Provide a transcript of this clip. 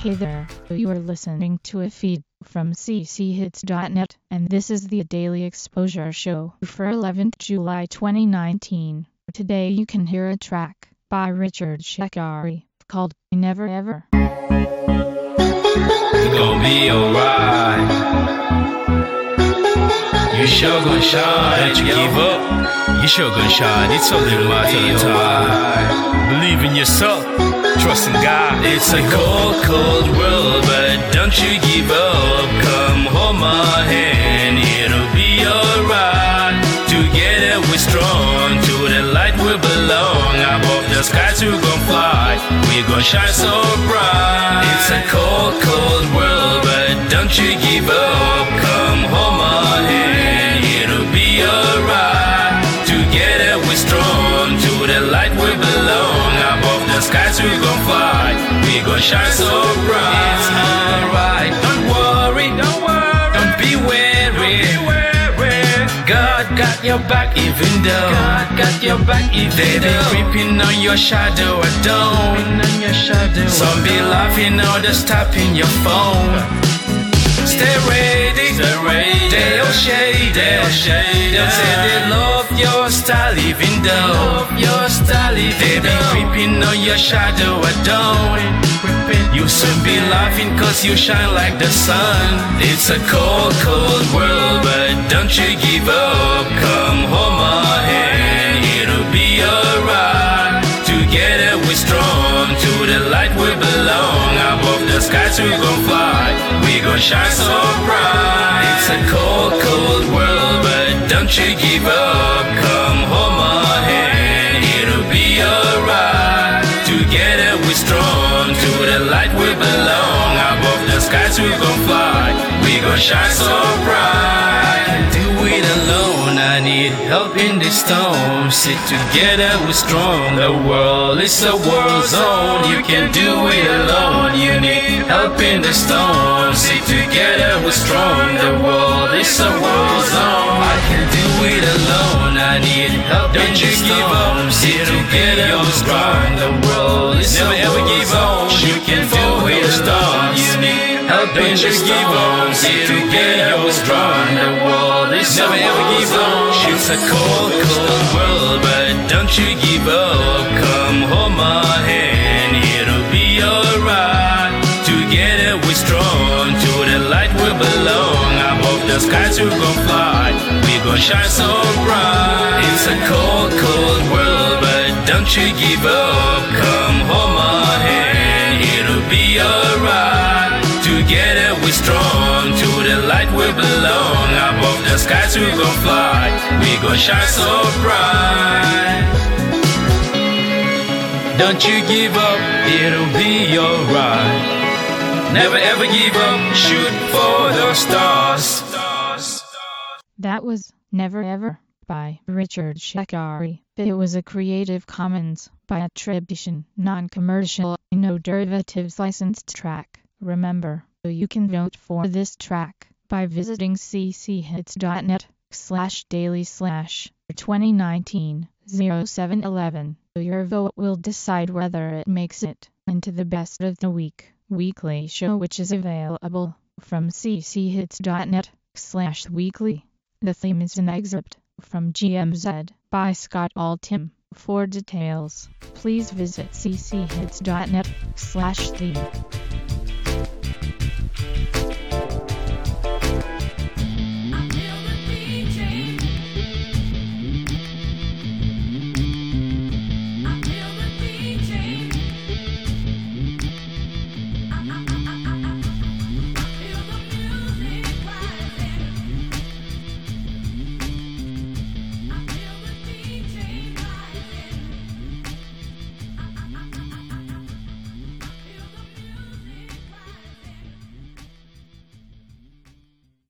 Hey there, you are listening to a feed from cchits.net, and this is the Daily Exposure Show for 11th July 2019. Today you can hear a track by Richard Shekari called Never Ever. It's gonna be alright. You sure gonna shine. Don't you give up. You sure gonna shine. It's only a matter of time. Believe in yourself. Trust in God. It's a cold, cold world, but don't you give up. Come hold my hand. It'll be alright. Together we're strong. To the light we belong. Above the skies we're gonna fly. We're gonna shine so bright. It's a cold, cold world, but don't you give up. Come hold my hand. It'll be alright. Together we're strong. To the light we belong. Above the skies we're gonna fly. We're gonna shine so bright. It's alright. Don't worry. Don't be weary. God got your back even though they've been creeping on your shadow. Some be laughing, others tapping your phone. Stay ready. They'll shade. They'll say they love your style even though they've been creeping on your shadow. You soon be laughing cause you shine like the sun. It's a cold, cold world, but don't you give up. Come hold my hand, it'll be alright. Together we're strong, to the light we belong. Above the skies we gon' fly, we gon' shine so bright. It's a cold, cold world, but don't you give up. Come hold my hand, it'll be alright. Together we're strong, to the light we belong. Above the skies we gon' fly, we gon' shine so bright. Can't do it alone, I need help in this storm. Sit together we're strong, the world is a war zone. You can't do it alone, you need help in the storm. Sit together we're strong, the world is a war zone. I can't do it alone, I need help in the storm. Sit together we're strong, the world is never ever give up. You can do it alone, you need help in the storm. Sit together we're strong, the world is never ever give up. It's a cold, cold world, but don't you give up. Come hold my hand, it'll be alright. Together we're strong, to the light we belong. Above the skies we gon' fly, we gon' shine so bright. It's a cold, cold world, but don't you give up. Come hold my hand, it'll be alright. Together we're strong, to the light we belong. Above the skies we gon' fly, we gon' shine so bright. Don't you give up, it'll be alright. Never ever give up, shoot for the stars. That was Never Ever by Richard Shekari. It was a Creative Commons by attribution, non-commercial, no derivatives licensed track. Remember, you can vote for this track by visiting cchits.net/daily/2019-0711. Your vote will decide whether it makes it into the Best of the Week weekly show, which is available from cchits.net/weekly. The theme is an excerpt from GMZ by Scott Altham. For details, please visit cchits.net/theme.